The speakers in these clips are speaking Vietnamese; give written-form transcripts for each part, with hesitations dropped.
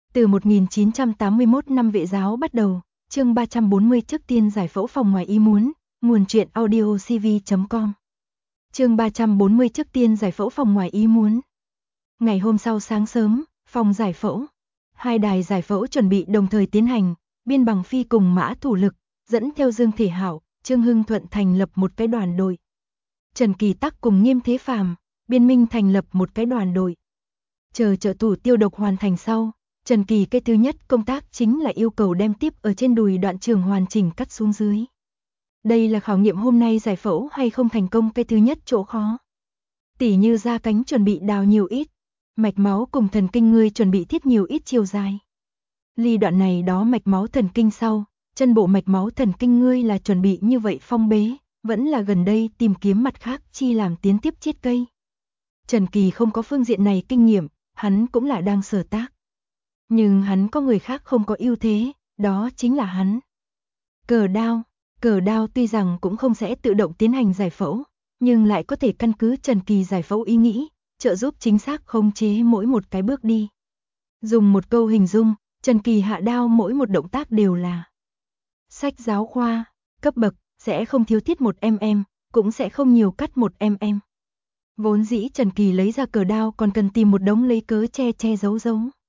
Từ 1981 năm Vệ giáo bắt đầu, chương 340 trước tiên giải phẫu phòng ngoài ý muốn, nguồn truyện audio cv.com. Chương 340 trước tiên giải phẫu phòng ngoài ý muốn. Ngày hôm sau sáng sớm, phòng giải phẫu, hai đài giải phẫu chuẩn bị đồng thời tiến hành, Biên Bằng Phi cùng Mã Thủ Lực, dẫn theo Dương Thể Hảo, Trương Hưng Thuận thành lập một cái đoàn đội. Trần Kỳ Tắc cùng Nghiêm Thế Phàm, Biên Minh thành lập một cái đoàn đội. Chờ trợ thủ tiêu độc hoàn thành sau, Trần Kỳ cái thứ nhất công tác chính là yêu cầu đem tiếp ở trên đùi đoạn trường hoàn chỉnh cắt xuống dưới. Đây là khảo nghiệm hôm nay giải phẫu hay không thành công cái thứ nhất chỗ khó. Tỉ như da cánh chuẩn bị đào nhiều ít, mạch máu cùng thần kinh ngươi chuẩn bị thiết nhiều ít chiều dài. Ly đoạn này đó mạch máu thần kinh sau, chân bộ mạch máu thần kinh ngươi là chuẩn bị như vậy phong bế, vẫn là gần đây tìm kiếm mặt khác chi làm tiến tiếp chiết cây. Trần Kỳ không có phương diện này kinh nghiệm, hắn cũng là đang sở tác. Nhưng hắn có người khác không có ưu thế, đó chính là hắn. Cờ đao tuy rằng cũng không sẽ tự động tiến hành giải phẫu, nhưng lại có thể căn cứ Trần Kỳ giải phẫu ý nghĩ, trợ giúp chính xác khống chế mỗi một cái bước đi. Dùng một câu hình dung, Trần Kỳ hạ đao mỗi một động tác đều là sách giáo khoa, cấp bậc, sẽ không thiếu thiết 1mm, cũng sẽ không nhiều cắt 1mm. Vốn dĩ Trần Kỳ lấy ra cờ đao còn cần tìm một đống lấy cớ che giấu.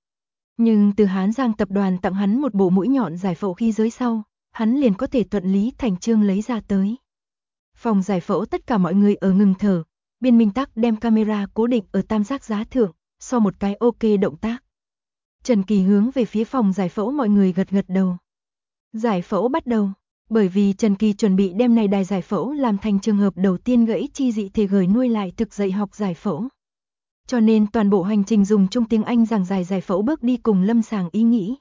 Nhưng từ Hán Giang tập đoàn tặng hắn một bộ mũi nhọn giải phẫu khí giới sau, hắn liền có thể thuận lý thành chương lấy ra tới. Phòng giải phẫu tất cả mọi người ở ngừng thở, Biên Minh Tắc đem camera cố định ở tam giác giá thượng, sau một cái ok động tác. Trần Kỳ hướng về phía phòng giải phẫu mọi người gật đầu. Giải phẫu bắt đầu, bởi vì Trần Kỳ chuẩn bị đem này đài giải phẫu làm thành trường hợp đầu tiên gãy chi dị thể gửi nuôi lại thực dạy học giải phẫu. Cho nên toàn bộ hành trình dùng chung tiếng Anh giảng giải phẫu bước đi cùng lâm sàng ý nghĩ.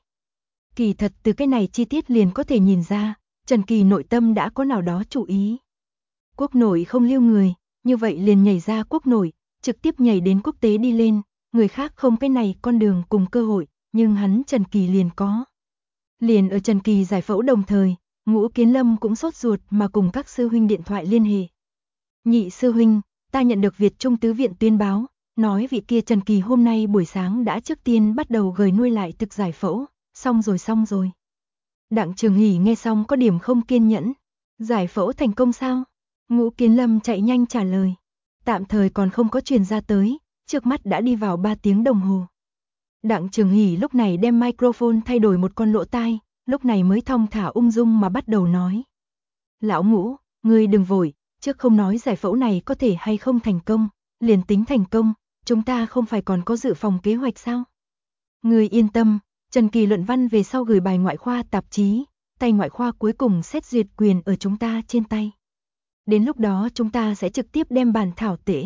Kỳ thật từ cái này chi tiết liền có thể nhìn ra, Trần Kỳ nội tâm đã có nào đó chủ ý. Quốc nội không lưu người, như vậy liền nhảy ra quốc nội, trực tiếp nhảy đến quốc tế đi lên, người khác không cái này con đường cùng cơ hội, nhưng hắn Trần Kỳ liền có. Liền ở Trần Kỳ giải phẫu đồng thời, Ngũ Kiến Lâm cũng sốt ruột mà cùng các sư huynh điện thoại liên hệ. Nhị sư huynh, ta nhận được Việt Trung Tứ Viện tuyên báo, nói vị kia Trần Kỳ hôm nay buổi sáng đã trước tiên bắt đầu gửi nuôi lại thực giải phẫu, xong rồi. Đặng Trường Hỷ nghe xong có điểm không kiên nhẫn. Giải phẫu thành công sao? Ngũ Kiến Lâm chạy nhanh trả lời. Tạm thời còn không có truyền ra tới, trước mắt đã đi vào 3 tiếng đồng hồ. Đặng Trường Hỷ lúc này đem microphone thay đổi một con lỗ tai, lúc này mới thong thả ung dung mà bắt đầu nói. Lão Ngũ, ngươi đừng vội, trước không nói giải phẫu này có thể hay không thành công, liền tính thành công, chúng ta không phải còn có dự phòng kế hoạch sao? Ngươi yên tâm, Trần Kỳ luận văn về sau gửi bài ngoại khoa tạp chí, tay ngoại khoa cuối cùng xét duyệt quyền ở chúng ta trên tay. Đến lúc đó chúng ta sẽ trực tiếp đem bản thảo tễ.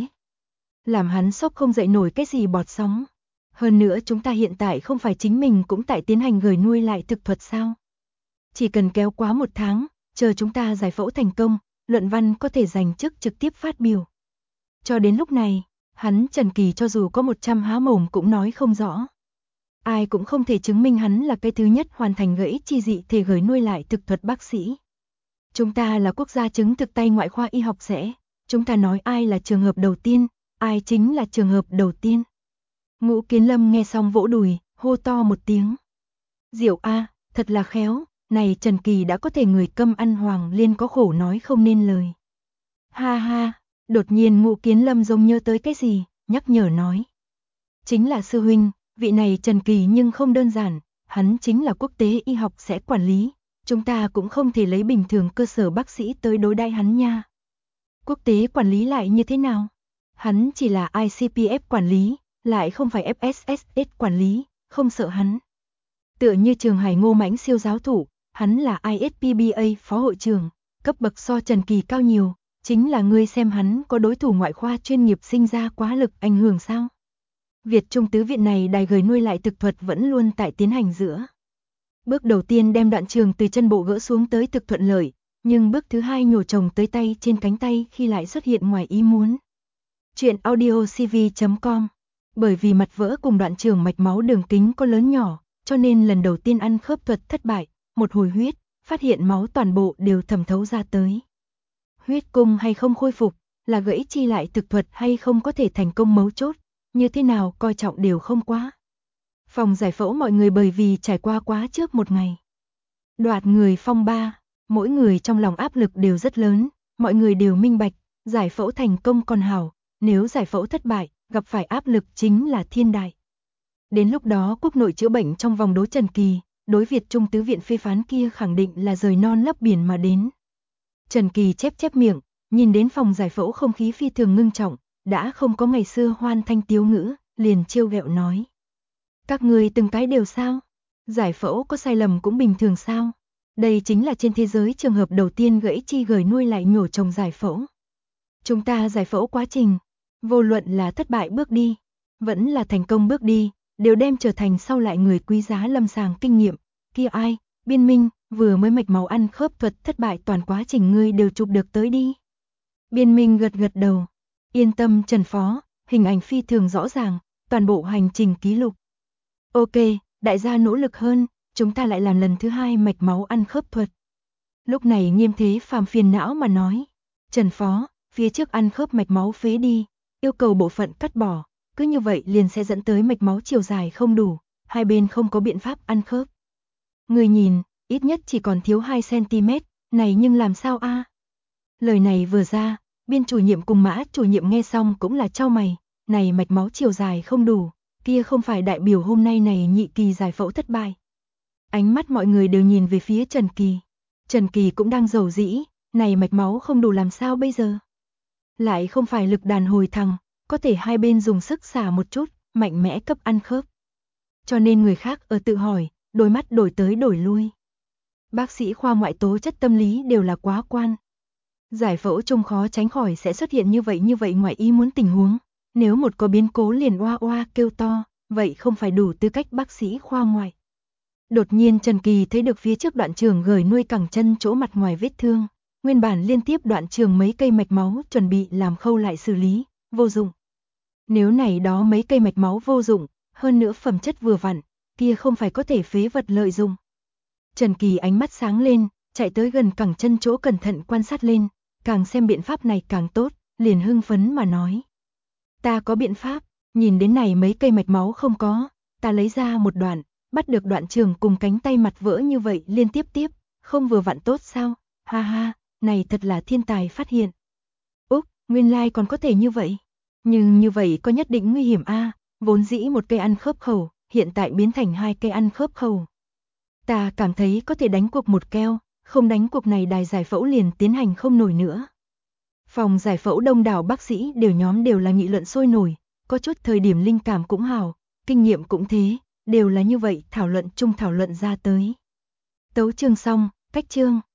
Làm hắn sốc không dậy nổi cái gì bọt sóng. Hơn nữa chúng ta hiện tại không phải chính mình cũng tại tiến hành gửi nuôi lại thực thuật sao? Chỉ cần kéo quá 1 tháng, chờ chúng ta giải phẫu thành công, luận văn có thể dành chức trực tiếp phát biểu. Cho đến lúc này, hắn Trần Kỳ cho dù có 100 há mồm cũng nói không rõ. Ai cũng không thể chứng minh hắn là cái thứ nhất hoàn thành gãy chi dị thể gửi nuôi lại thực thuật bác sĩ. Chúng ta là quốc gia chứng thực tay ngoại khoa y học sẽ, chúng ta nói ai là trường hợp đầu tiên, ai chính là trường hợp đầu tiên. Ngũ Kiến Lâm nghe xong vỗ đùi, hô to một tiếng. Diệu a, thật là khéo, này Trần Kỳ đã có thể người câm ăn hoàng liên có khổ nói không nên lời. Ha ha, đột nhiên Ngũ Kiến Lâm giống nhớ tới cái gì, nhắc nhở nói. Chính là sư huynh, vị này Trần Kỳ nhưng không đơn giản, hắn chính là quốc tế y học sẽ quản lý, chúng ta cũng không thể lấy bình thường cơ sở bác sĩ tới đối đãi hắn nha. Quốc tế quản lý lại như thế nào? Hắn chỉ là ICPF quản lý, lại không phải FSSS quản lý, không sợ hắn. Tựa như Trường Hải Ngô Mãnh siêu giáo thủ, hắn là ISPBA phó hội trưởng, cấp bậc so Trần Kỳ cao nhiều, chính là ngươi xem hắn có đối thủ ngoại khoa chuyên nghiệp sinh ra quá lực ảnh hưởng sao? Việt Trung Tứ Viện này đài gửi nuôi lại thực thuật vẫn luôn tại tiến hành giữa. Bước đầu tiên đem đoạn trường từ chân bộ gỡ xuống tới thực thuận lợi, nhưng bước thứ hai nhổ chồng tới tay trên cánh tay khi lại xuất hiện ngoài ý muốn. Chuyện audio cv.com. Bởi vì mặt vỡ cùng đoạn trường mạch máu đường kính có lớn nhỏ, cho nên lần đầu tiên ăn khớp thuật thất bại, một hồi huyết, phát hiện máu toàn bộ đều thẩm thấu ra tới. Huyết cung hay không khôi phục, là gãy chi lại thực thuật hay không có thể thành công mấu chốt, như thế nào coi trọng đều không quá. Phòng giải phẫu mọi người bởi vì trải qua quá trước một ngày đoạt người phong ba, mỗi người trong lòng áp lực đều rất lớn, mọi người đều minh bạch, giải phẫu thành công còn hảo, nếu giải phẫu thất bại, gặp phải áp lực chính là thiên đại. Đến lúc đó quốc nội chữa bệnh trong vòng đối Trần Kỳ, đối Việt Trung tứ viện phê phán kia khẳng định là rời non lấp biển mà đến. Trần Kỳ chép chép miệng, nhìn đến phòng giải phẫu không khí phi thường ngưng trọng, đã không có ngày xưa hoan thanh tiếu ngữ, liền trêu ghẹo nói. Các người từng cái đều sao? Giải phẫu có sai lầm cũng bình thường sao? Đây chính là trên thế giới trường hợp đầu tiên gãy chi gời nuôi lại nhổ trồng giải phẫu. Chúng ta giải phẫu quá trình, vô luận là thất bại bước đi, vẫn là thành công bước đi, đều đem trở thành sau lại người quý giá lâm sàng kinh nghiệm. Kia ai, Biên Minh, vừa mới mạch máu ăn khớp thuật thất bại toàn quá trình ngươi đều chụp được tới đi. Biên Minh gật gật đầu. Yên tâm Trần Phó, hình ảnh phi thường rõ ràng, toàn bộ hành trình ký lục. Ok, đại gia nỗ lực hơn, chúng ta lại làm lần thứ 2 mạch máu ăn khớp thuật. Lúc này Nghiêm Thế Phàm phiền não mà nói. Trần Phó, phía trước ăn khớp mạch máu phế đi, yêu cầu bộ phận cắt bỏ, cứ như vậy liền sẽ dẫn tới mạch máu chiều dài không đủ, hai bên không có biện pháp ăn khớp. Người nhìn, ít nhất chỉ còn thiếu 2cm, này nhưng làm sao a? Lời này vừa ra, Biên chủ nhiệm cùng Mã chủ nhiệm nghe xong cũng là chau mày, này mạch máu chiều dài không đủ, kia không phải đại biểu hôm nay này nhị kỳ giải phẫu thất bại. Ánh mắt mọi người đều nhìn về phía Trần Kỳ. Trần Kỳ cũng đang rầu rĩ, này mạch máu không đủ làm sao bây giờ? Lại không phải lực đàn hồi thẳng, có thể hai bên dùng sức xả một chút, mạnh mẽ cấp ăn khớp. Cho nên người khác ở tự hỏi, đôi mắt đổi tới đổi lui. Bác sĩ khoa ngoại tố chất tâm lý đều là quá quan. Giải phẫu chung khó tránh khỏi sẽ xuất hiện như vậy ngoài ý muốn tình huống. Nếu một có biến cố liền oa oa kêu to, vậy không phải đủ tư cách bác sĩ khoa ngoại. Đột nhiên Trần Kỳ thấy được phía trước đoạn trường gời nuôi cẳng chân chỗ mặt ngoài vết thương. Nguyên bản liên tiếp đoạn trường mấy cây mạch máu chuẩn bị làm khâu lại xử lý, vô dụng. Nếu này đó mấy cây mạch máu vô dụng, hơn nữa phẩm chất vừa vặn, kia không phải có thể phế vật lợi dụng. Trần Kỳ ánh mắt sáng lên, chạy tới gần cẳng chân chỗ cẩn thận quan sát lên, càng xem biện pháp này càng tốt, liền hưng phấn mà nói. Ta có biện pháp, nhìn đến này mấy cây mạch máu không có, ta lấy ra một đoạn, bắt được đoạn trường cùng cánh tay mặt vỡ như vậy liên tiếp, không vừa vặn tốt sao, ha ha, này thật là thiên tài phát hiện. Úc, nguyên lai còn có thể như vậy, nhưng như vậy có nhất định nguy hiểm a, vốn dĩ một cây ăn khớp khẩu, hiện tại biến thành 2 cây ăn khớp khẩu. Ta cảm thấy có thể đánh cuộc một keo, không đánh cuộc này đài giải phẫu liền tiến hành không nổi nữa. Phòng giải phẫu đông đảo bác sĩ đều là nghị luận sôi nổi, có chút thời điểm linh cảm cũng hảo, kinh nghiệm cũng thế, đều là như vậy thảo luận chung thảo luận ra tới. Tấu chương xong, cách chương.